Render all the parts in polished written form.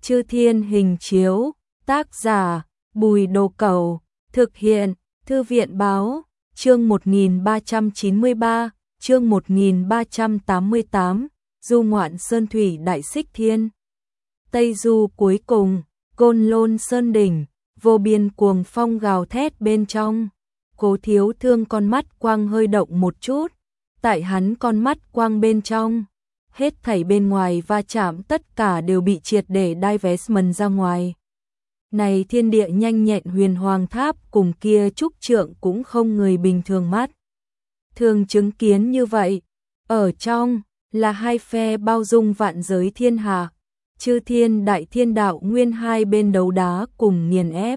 Chư Thiên hình chiếu, tác giả, Bùi Đồ Cẩu, thực hiện, Thư viện báo, chương 1393, chương 1388, du ngoạn sơn thủy đại xích thiên. Tây du cuối cùng, Côn Lôn sơn đỉnh, vô biên cuồng phong gào thét bên trong. Cố Thiếu Thương con mắt quang hơi động một chút, tại hắn con mắt quang bên trong. Hết thảy bên ngoài va chạm tất cả đều bị triệt để divestment ra ngoài. Này thiên địa nhanh nhẹn huyền hoàng tháp cùng kia trúc trượng cũng không người bình thường mắt thường chứng kiến như vậy. Ở trong là hai phe bao dung vạn giới thiên hạ, chư thiên đại thiên đạo nguyên hai bên đấu đá cùng nghiền ép.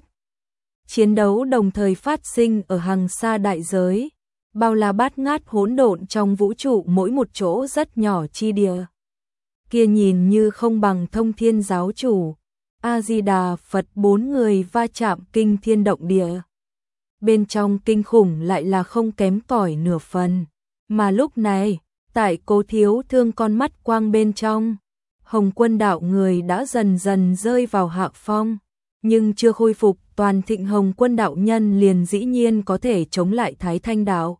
Chiến đấu đồng thời phát sinh ở hàng xa đại giới, bao la bát ngát hỗn độn trong vũ trụ mỗi một chỗ rất nhỏ chi địa. Kia nhìn như không bằng Thông Thiên giáo chủ, A-di-đà Phật bốn người va chạm kinh thiên động địa. Bên trong kinh khủng lại là không kém cỏi nửa phần. Mà lúc này, tại Cố Thiếu Thương con mắt quang bên trong, Hồng Quân đạo người đã dần dần rơi vào hạ phong, nhưng chưa khôi phục toàn thịnh. Hồng Quân đạo nhân liền dĩ nhiên có thể chống lại Thái Thanh đạo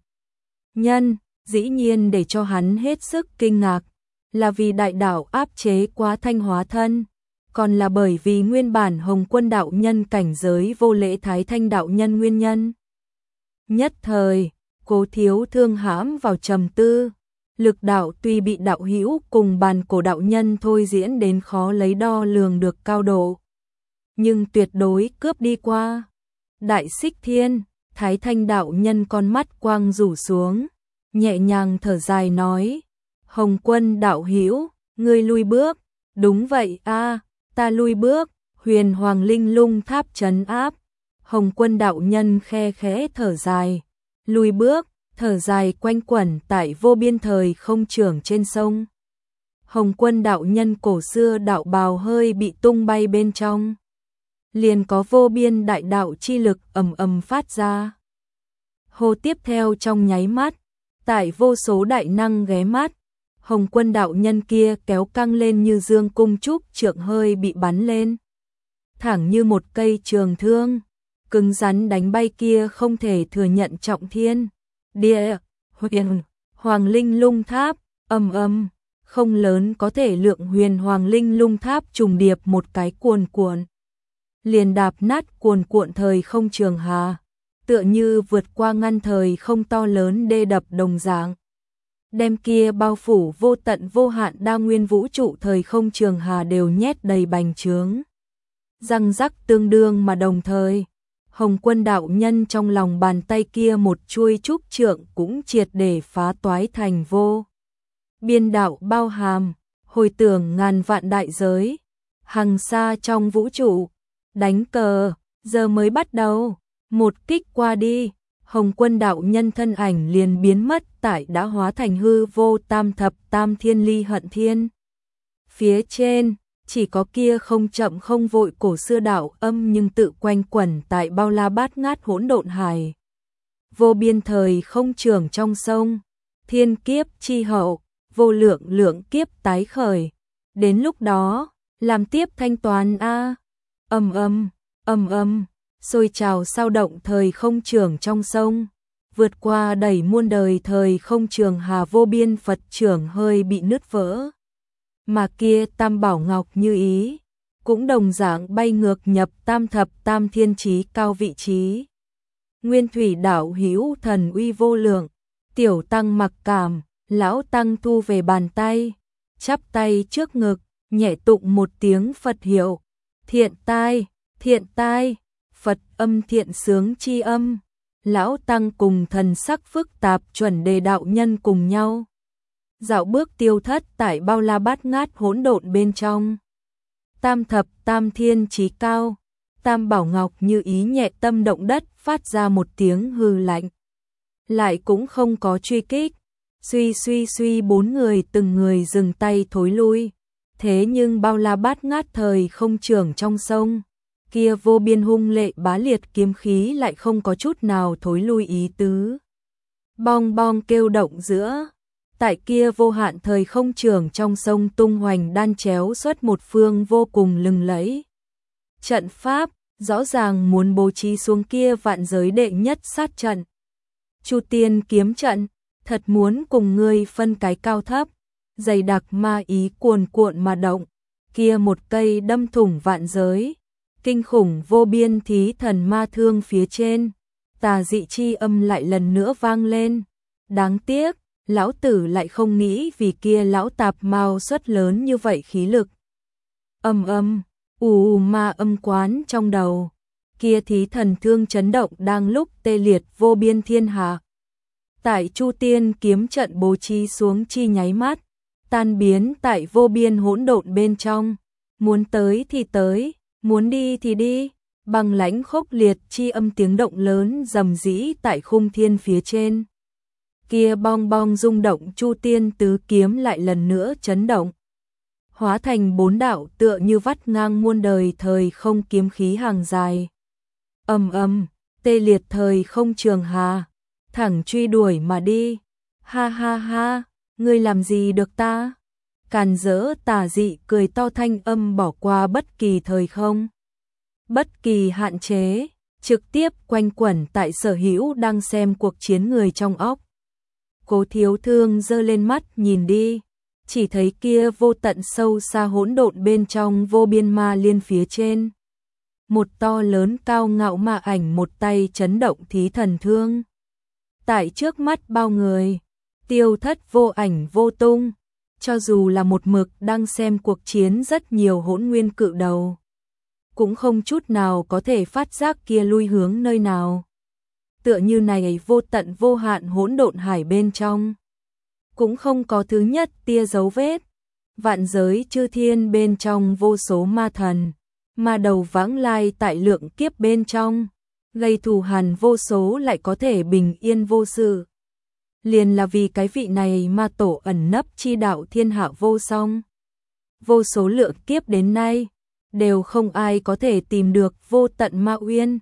nhân, dĩ nhiên để cho hắn hết sức kinh ngạc, là vì đại đạo áp chế quá Thanh hóa thân, còn là bởi vì nguyên bản Hồng Quân đạo nhân cảnh giới vô lễ Thái Thanh đạo nhân nguyên nhân. Nhất thời, Cố Thiếu Thương hãm vào trầm tư, lực đạo tuy bị đạo hữu cùng bàn cổ đạo nhân thôi diễn đến khó lấy đo lường được cao độ, nhưng tuyệt đối cướp đi qua. Đại xích thiên, Thái Thanh đạo nhân con mắt quang rủ xuống, nhẹ nhàng thở dài nói, Hồng Quân đạo hữu, ngươi lui bước. Đúng vậy a, ta lui bước. Huyền Hoàng Linh Lung Tháp trấn áp. Hồng Quân đạo nhân khe khẽ thở dài, lui bước, thở dài quanh quẩn tại vô biên thời không trưởng trên sông. Hồng Quân đạo nhân cổ xưa đạo bào hơi bị tung bay bên trong, liền có vô biên đại đạo chi lực ầm ầm phát ra. Hồ tiếp theo trong nháy mắt, tại vô số đại năng ghé mắt, Hồng Quân đạo nhân kia kéo căng lên như dương cung trúc trượng hơi bị bắn lên, thẳng như một cây trường thương, cứng rắn đánh bay kia không thể thừa nhận trọng thiên địa huyền Hoàng Linh Lung Tháp. Ầm, không lớn có thể lượng Huyền Hoàng Linh Lung Tháp trùng điệp một cái cuồn cuộn, liền đạp nát cuồn cuộn thời không trường hà, tựa như vượt qua ngăn thời không to lớn đê đập đồng dạng, đem kia bao phủ vô tận vô hạn đa nguyên vũ trụ thời không trường hà đều nhét đầy bành trướng. Răng rắc tương đương mà đồng thời, Hồng Quân đạo nhân trong lòng bàn tay kia một chuôi trúc trượng cũng triệt để phá toái thành vô biên đạo bao hàm, hồi tưởng ngàn vạn đại giới, hằng xa trong vũ trụ. Đánh cờ, giờ mới bắt đầu, một kích qua đi, Hồng Quân đạo nhân thân ảnh liền biến mất tại đã hóa thành hư vô tam thập tam thiên ly hận thiên. Phía trên, chỉ có kia không chậm không vội cổ xưa đạo âm nhưng tự quanh quẩn tại bao la bát ngát hỗn độn hải. Vô biên thời không trường trong sông, thiên kiếp chi hậu, vô lượng lượng kiếp tái khởi. Đến lúc đó, làm tiếp thanh toán a. Ầm, sôi trào sao động thời không trường trong sông, vượt qua đẩy muôn đời thời không trường hà vô biên Phật trưởng hơi bị nứt vỡ. Mà kia tam bảo ngọc như ý, cũng đồng dạng bay ngược nhập tam thập tam thiên chí cao vị trí. Nguyên thủy đạo hữu thần uy vô lượng, tiểu tăng mặc cảm, lão tăng thu về bàn tay, chắp tay trước ngực, nhẹ tụng một tiếng Phật hiệu, thiện tai, Phật âm thiện sướng chi âm. Lão tăng cùng thần sắc phức tạp chuẩn đề đạo nhân cùng nhau dạo bước tiêu thất tại bao la bát ngát hỗn độn bên trong. Tam thập tam thiên chí cao, tam bảo ngọc như ý nhẹ tâm động đất phát ra một tiếng hư lạnh, lại cũng không có truy kích. Suy bốn người từng người dừng tay thối lui. Thế nhưng bao la bát ngát thời không trường trong sông, kia vô biên hung lệ bá liệt kiếm khí lại không có chút nào thối lui ý tứ. Bong bong kêu động giữa tại kia vô hạn thời không trường trong sông tung hoành đan chéo xuất một phương vô cùng lừng lẫy. Trận pháp, rõ ràng muốn bố trí xuống kia vạn giới đệ nhất sát trận. Chu Tiên kiếm trận, thật muốn cùng ngươi phân cái cao thấp, dày đặc ma ý cuồn cuộn mà động, kia một cây đâm thủng vạn giới, kinh khủng vô biên thí thần ma thương phía trên, tà dị chi âm lại lần nữa vang lên. Đáng tiếc, lão tử lại không nghĩ vì kia lão tạp mau xuất lớn như vậy khí lực. Ma âm quán trong đầu, kia thí thần thương chấn động đang lúc tê liệt vô biên thiên hạ. Tại Chu Tiên kiếm trận bố trí xuống chi nháy mắt, tan biến tại vô biên hỗn độn bên trong, muốn tới thì tới, muốn đi thì đi, băng lãnh khốc liệt chi âm tiếng động lớn rầm rĩ tại khung thiên phía trên. Kia bong bong rung động Chu Tiên tứ kiếm lại lần nữa chấn động, hóa thành bốn đạo tựa như vắt ngang muôn đời thời không kiếm khí hàng dài. Tê liệt thời không trường hà, thẳng truy đuổi mà đi. Ha ha ha, ngươi làm gì được ta? Càn rỡ tà dị cười to, thanh âm bỏ qua bất kỳ thời không, bất kỳ hạn chế, trực tiếp quanh quẩn tại sở hữu đang xem cuộc chiến người trong óc. Cố Thiếu Thương giơ lên mắt nhìn đi, chỉ thấy kia vô tận sâu xa hỗn độn bên trong vô biên ma liên phía trên. Một to lớn cao ngạo ma ảnh một tay chấn động thí thần thương. Tại trước mắt bao người, tiêu thất vô ảnh vô tung, cho dù là một mực đang xem cuộc chiến rất nhiều hỗn nguyên cự đầu, cũng không chút nào có thể phát giác kia lui hướng nơi nào. Tựa như này vô tận vô hạn hỗn độn hải bên trong, cũng không có thứ nhất tia dấu vết. Vạn giới chư thiên bên trong vô số ma thần, ma đầu vãng lai tại lượng kiếp bên trong, gây thù hằn vô số lại có thể bình yên vô sự. Liền là vì cái vị này ma tổ ẩn nấp chi đạo thiên hạ vô song. Vô số lượng kiếp đến nay, đều không ai có thể tìm được vô tận ma uyên.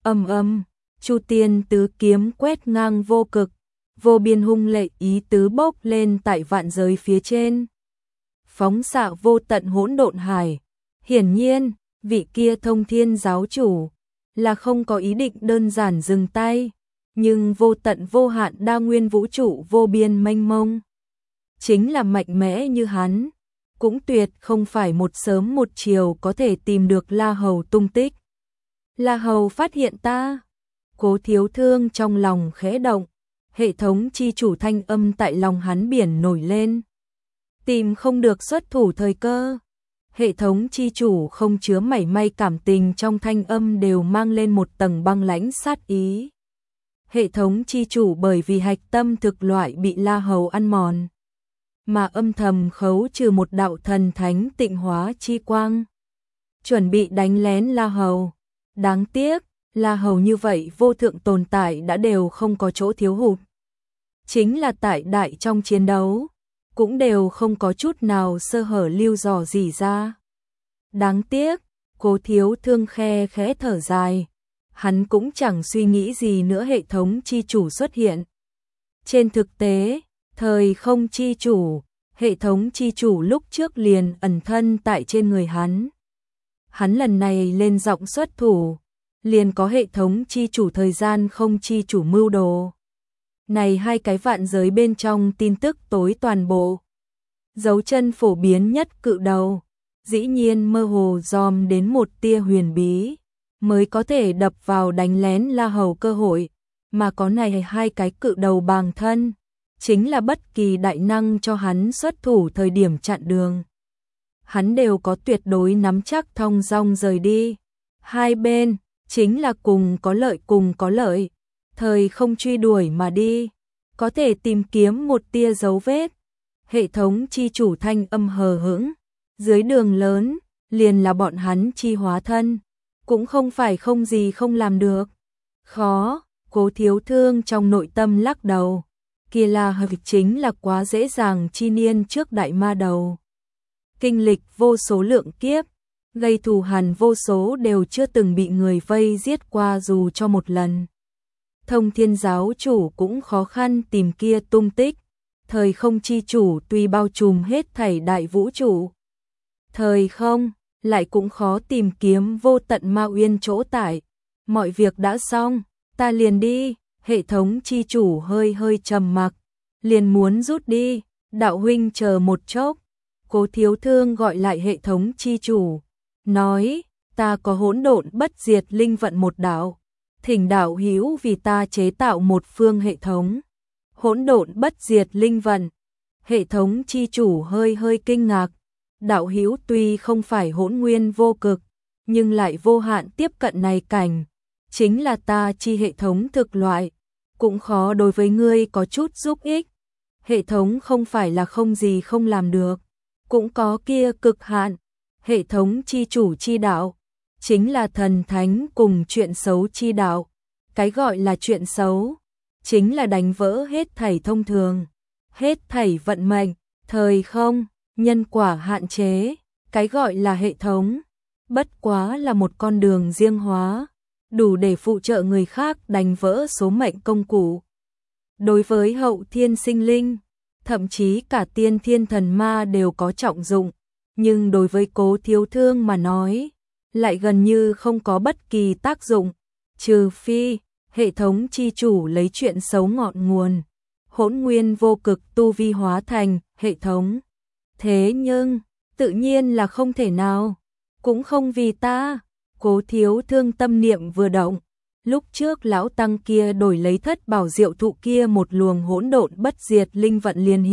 Chu Tiên tứ kiếm quét ngang vô cực, vô biên hung lệ ý tứ bốc lên tại vạn giới phía trên, phóng xạ vô tận hỗn độn hải. Hiển nhiên, vị kia Thông Thiên giáo chủ là không có ý định đơn giản dừng tay, nhưng vô tận vô hạn đa nguyên vũ trụ vô biên mênh mông, chính là mạnh mẽ như hắn, cũng tuyệt không phải một sớm một chiều có thể tìm được La Hầu tung tích. La Hầu phát hiện ta. Cố Thiếu Thương trong lòng khẽ động, hệ thống chi chủ thanh âm tại lòng hắn biển nổi lên. Tìm không được xuất thủ thời cơ. Hệ thống chi chủ không chứa mảy may cảm tình, trong thanh âm đều mang lên một tầng băng lãnh sát ý. Hệ thống chi chủ bởi vì hạch tâm thực loại bị La Hầu ăn mòn, mà âm thầm khấu trừ một đạo thần thánh tịnh hóa chi quang, chuẩn bị đánh lén La Hầu. Đáng tiếc, La Hầu như vậy vô thượng tồn tại đã đều không có chỗ thiếu hụt. Chính là tại đại trong chiến đấu, cũng đều không có chút nào sơ hở lưu dò gì ra. Đáng tiếc, Cố Thiếu Thương khe khẽ thở dài, hắn cũng chẳng suy nghĩ gì nữa hệ thống chi chủ xuất hiện. Trên thực tế, thời không chi chủ, hệ thống chi chủ lúc trước liền ẩn thân tại trên người hắn. Hắn lần này lên giọng xuất thủ, liền có hệ thống chi chủ thời gian không chi chủ mưu đồ. Này hai cái vạn giới bên trong tin tức tối toàn bộ. Dấu chân phổ biến nhất cự đầu, dĩ nhiên mơ hồ dòm đến một tia huyền bí, mới có thể đập vào đánh lén La Hầu cơ hội, mà có này hai cái cự đầu bàng thân, chính là bất kỳ đại năng cho hắn xuất thủ thời điểm chặn đường, hắn đều có tuyệt đối nắm chắc thong dong rời đi. Hai bên chính là cùng có lợi, thời không truy đuổi mà đi, có thể tìm kiếm một tia dấu vết. Hệ thống chi chủ thanh âm hờ hững, dưới đường lớn, liền là bọn hắn chi hóa thân, cũng không phải không gì không làm được. Khó, Cố Thiếu Thương trong nội tâm lắc đầu, kia là hợp chính là quá dễ dàng chi niên trước đại ma đầu. Kinh lịch vô số lượng kiếp, gây thù hằn vô số đều chưa từng bị người vây giết qua dù cho một lần. Thông Thiên giáo chủ cũng khó khăn tìm kia tung tích, thời không chi chủ tuy bao trùm hết thảy đại vũ trụ. Thời không, lại cũng khó tìm kiếm vô tận ma uyên chỗ tại. Mọi việc đã xong, ta liền đi, hệ thống chi chủ hơi hơi trầm mặc, liền muốn rút đi, đạo huynh chờ một chốc. Cố Thiếu Thương gọi lại hệ thống chi chủ, nói, ta có hỗn độn bất diệt linh vận một đạo, thỉnh đạo hữu vì ta chế tạo một phương hệ thống. Hỗn độn bất diệt linh vận, hệ thống chi chủ hơi hơi kinh ngạc, đạo hữu tuy không phải hỗn nguyên vô cực, nhưng lại vô hạn tiếp cận này cảnh, chính là ta chi hệ thống thực loại, cũng khó đối với ngươi có chút giúp ích. Hệ thống không phải là không gì không làm được, cũng có kia cực hạn. Hệ thống chi chủ chi đạo, chính là thần thánh cùng chuyện xấu chi đạo. Cái gọi là chuyện xấu, chính là đánh vỡ hết thảy thông thường, hết thảy vận mệnh, thời không, nhân quả hạn chế. Cái gọi là hệ thống, bất quá là một con đường riêng hóa, đủ để phụ trợ người khác đánh vỡ số mệnh công cụ. Đối với hậu thiên sinh linh, thậm chí cả tiên thiên thần ma đều có trọng dụng, nhưng đối với Cố Thiếu Thương mà nói, lại gần như không có bất kỳ tác dụng, trừ phi hệ thống chi chủ lấy chuyện xấu ngọn nguồn, hỗn nguyên vô cực tu vi hóa thành hệ thống. Thế nhưng, tự nhiên là không thể nào, cũng không vì ta. Cố Thiếu Thương tâm niệm vừa động, lúc trước lão tăng kia đổi lấy thất bảo diệu thụ kia một luồng hỗn độn bất diệt linh vận liền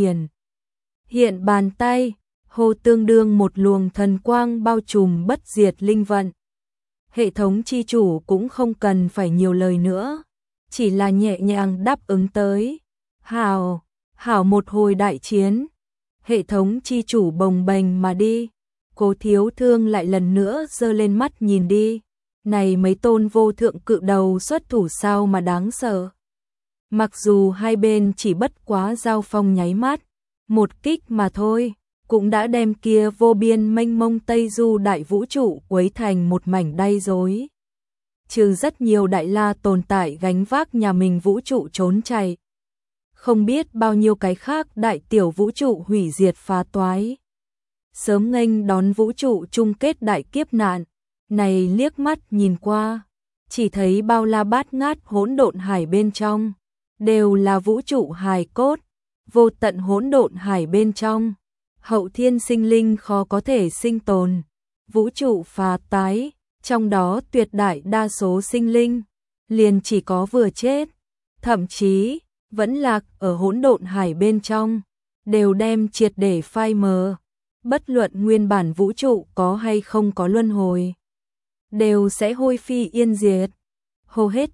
hiện bàn tay, hô tương đương một luồng thần quang bao trùm bất diệt linh vận. Hệ thống chi chủ cũng không cần phải nhiều lời nữa, chỉ là nhẹ nhàng đáp ứng tới. Hảo, hảo một hồi đại chiến. Hệ thống chi chủ bồng bềnh mà đi. Cố Thiếu Thương lại lần nữa giơ lên mắt nhìn đi. Này mấy tôn vô thượng cự đầu xuất thủ sao mà đáng sợ. Mặc dù hai bên chỉ bất quá giao phong nháy mắt, một kích mà thôi, cũng đã đem kia vô biên mênh mông Tây Du đại vũ trụ quấy thành một mảnh đay rối. Trừ rất nhiều đại la tồn tại gánh vác nhà mình vũ trụ trốn chạy, không biết bao nhiêu cái khác đại tiểu vũ trụ hủy diệt phá toái. Sớm nghênh đón vũ trụ chung kết đại kiếp nạn, này liếc mắt nhìn qua, chỉ thấy bao la bát ngát hỗn độn hải bên trong, đều là vũ trụ hài cốt, vô tận hỗn độn hải bên trong, hậu thiên sinh linh khó có thể sinh tồn, vũ trụ phá tái, trong đó tuyệt đại đa số sinh linh, liền chỉ có vừa chết, thậm chí, vẫn lạc ở hỗn độn hải bên trong, đều đem triệt để phai mờ, bất luận nguyên bản vũ trụ có hay không có luân hồi, đều sẽ hôi phi yên diệt. Hầu hết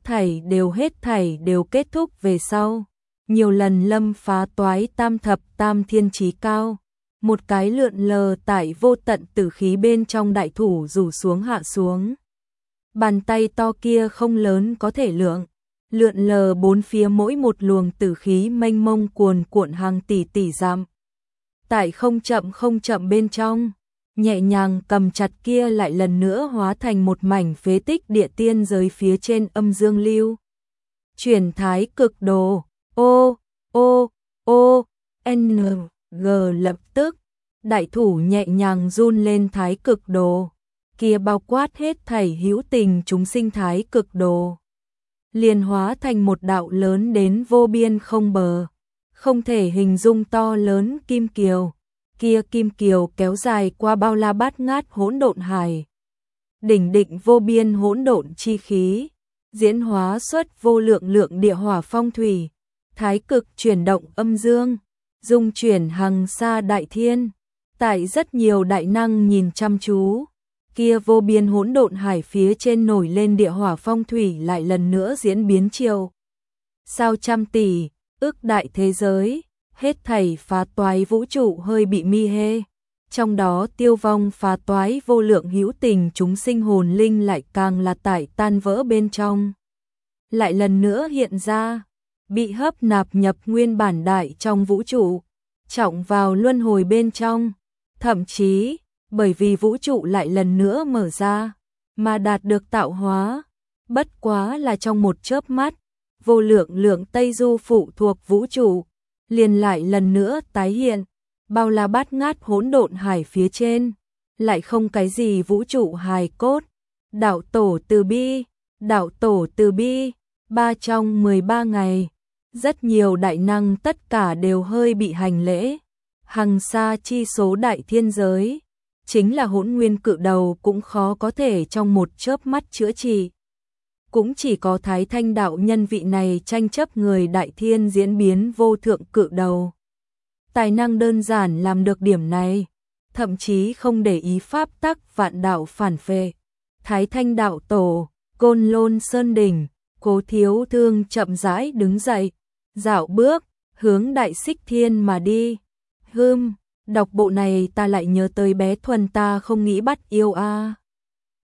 thảy đều kết thúc về sau, nhiều lần lâm phá toái tam thập tam thiên chí cao, một cái lượn lờ tại vô tận tử khí bên trong đại thủ rủ xuống hạ xuống. Bàn tay to kia không lớn có thể lượng, lượn lờ bốn phía mỗi một luồng tử khí mênh mông cuồn cuộn hàng tỷ tỷ dặm. Tại không chậm bên trong, nhẹ nhàng cầm chặt kia lại lần nữa hóa thành một mảnh phế tích địa tiên giới phía trên âm dương lưu. Chuyển thái cực đồ, N, G lập tức, đại thủ nhẹ nhàng run lên thái cực đồ, kia bao quát hết thảy hữu tình chúng sinh thái cực đồ. Liền hóa thành một đạo lớn đến vô biên không bờ, không thể hình dung to lớn kim kiều. Kia kim kiều kéo dài qua bao la bát ngát hỗn độn hải. Đỉnh định vô biên hỗn độn chi khí, diễn hóa xuất vô lượng lượng địa hỏa phong thủy, thái cực chuyển động âm dương, dung chuyển hằng sa đại thiên. Tại rất nhiều đại năng nhìn chăm chú, kia vô biên hỗn độn hải phía trên nổi lên địa hỏa phong thủy lại lần nữa diễn biến chiều. Sao trăm tỷ, ức đại thế giới, hết thảy phá toái vũ trụ hơi bị mi hê. Trong đó tiêu vong phá toái vô lượng hữu tình chúng sinh hồn linh lại càng là tại tan vỡ bên trong. Lại lần nữa hiện ra, bị hấp nạp nhập nguyên bản đại trong vũ trụ, trọng vào luân hồi bên trong. Thậm chí, bởi vì vũ trụ lại lần nữa mở ra, mà đạt được tạo hóa, bất quá là trong một chớp mắt, vô lượng lượng Tây Du phụ thuộc vũ trụ, liền lại lần nữa tái hiện, bao la bát ngát hỗn độn hải phía trên, lại không cái gì vũ trụ hài cốt. Đạo tổ từ bi, đạo tổ từ bi, trong 13 ngày, rất nhiều đại năng tất cả đều hơi bị hành lễ. Hằng xa chi số đại thiên giới, chính là hỗn nguyên cự đầu cũng khó có thể trong một chớp mắt chữa trị. Cũng chỉ có Thái Thanh đạo nhân vị này tranh chấp người đại thiên diễn biến vô thượng cự đầu. Tài năng đơn giản làm được điểm này, thậm chí không để ý pháp tắc vạn đạo phản phệ. Thái Thanh đạo tổ, Côn Lôn Sơn đỉnh, Cố Thiếu Thương chậm rãi đứng dậy, dạo bước, hướng Đại Xích Thiên mà đi. Đọc bộ này ta lại nhớ tới bé Thuần ta không nghĩ bắt yêu a.